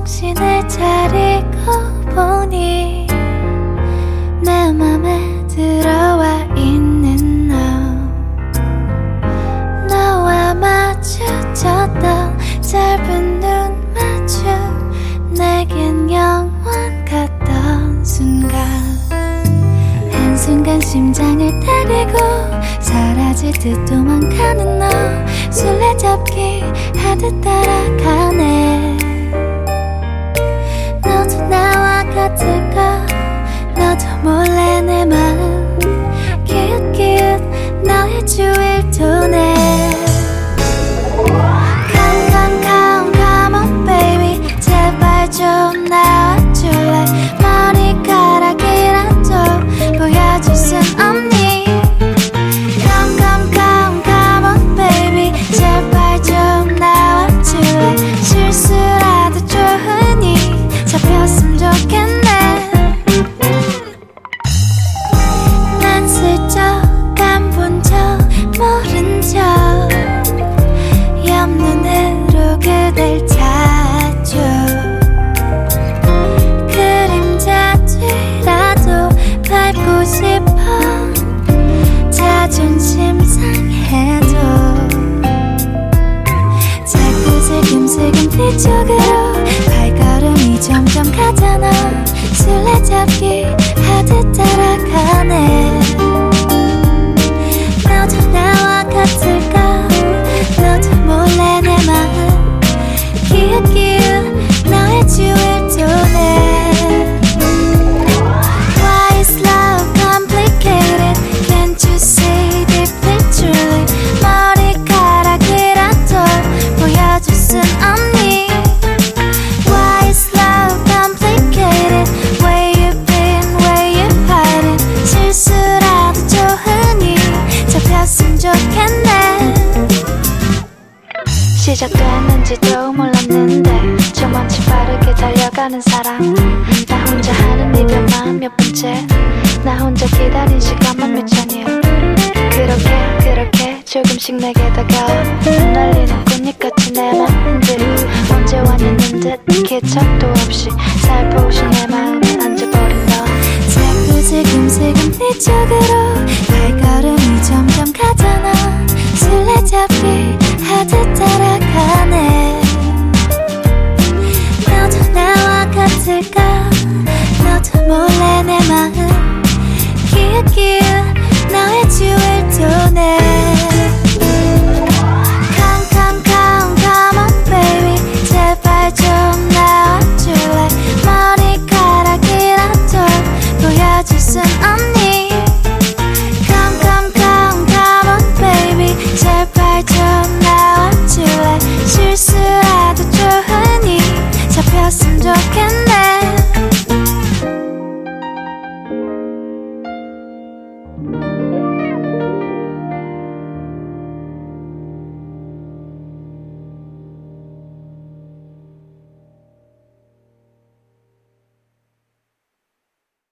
정신을 차리고 보니 내 맘에 들어와 있는 너와 마주쳤던 짧은 눈 마주 내겐 영원 같던 순간 한순간 심장을 때리고 사라질 듯 도망가는 너 술래잡기 하듯 따라가네. 너도 나와 같을까? 너도 몰래 내 마음 기웃기웃 너의 주위를 도네. Come come come come on baby 제발 좀 나와줄래. 머리카락이라도 보여줄 순 없니? Come come come come on baby 제발 좀 나와줄래. 실수라도 좋으니 잡혔으면 좋겠네. 난 슬쩍 안 본 척 모른 척 옆눈으로 그댈 찾죠. 그림자 뒤라도 밟고 싶어 자존심 상해도 자꾸 슬금슬금 뒤쪽으로 발걸음이 점점 가잖아. 술래잡기 하듯 따라가네. 너도 나와 같을까? 너도 몰래 내 마음 기웃기웃 너의 주위를 도네. Why is love complicated? Can't you see deeply truly? 머리카락이라도 보여줄 순 없니? Why is love complicated? Where you been, where you hiding? 실수라도 좋으니 잡혔으면 좋겠네. 시작됐는지도 몰랐는데 저만치 빠르게 달려가는 사람. 나 혼자 하는 이별만 몇 번째. 나 혼자 기다린 시간만 몇 천일. 그렇게 조금씩 내게 다가와 날리는 꽃잎같이 내 맘 흔들고 언제 왔냐는 듯 기척도 없이 살포시 내 마음에 앉아버린 너. 자꾸 슬금슬금 뒤쪽으로 발걸음이 점점 가잖아. 술래잡기 하듯 따라가네. 너도 나와 같을까? 너도 몰래 내 마음 기웃기웃 너의 주위를 도네. Come come come come on baby 제발 좀 나와줄래. 머리카락이라도 보여줄 순 없니? Come come come come on baby 제발 좀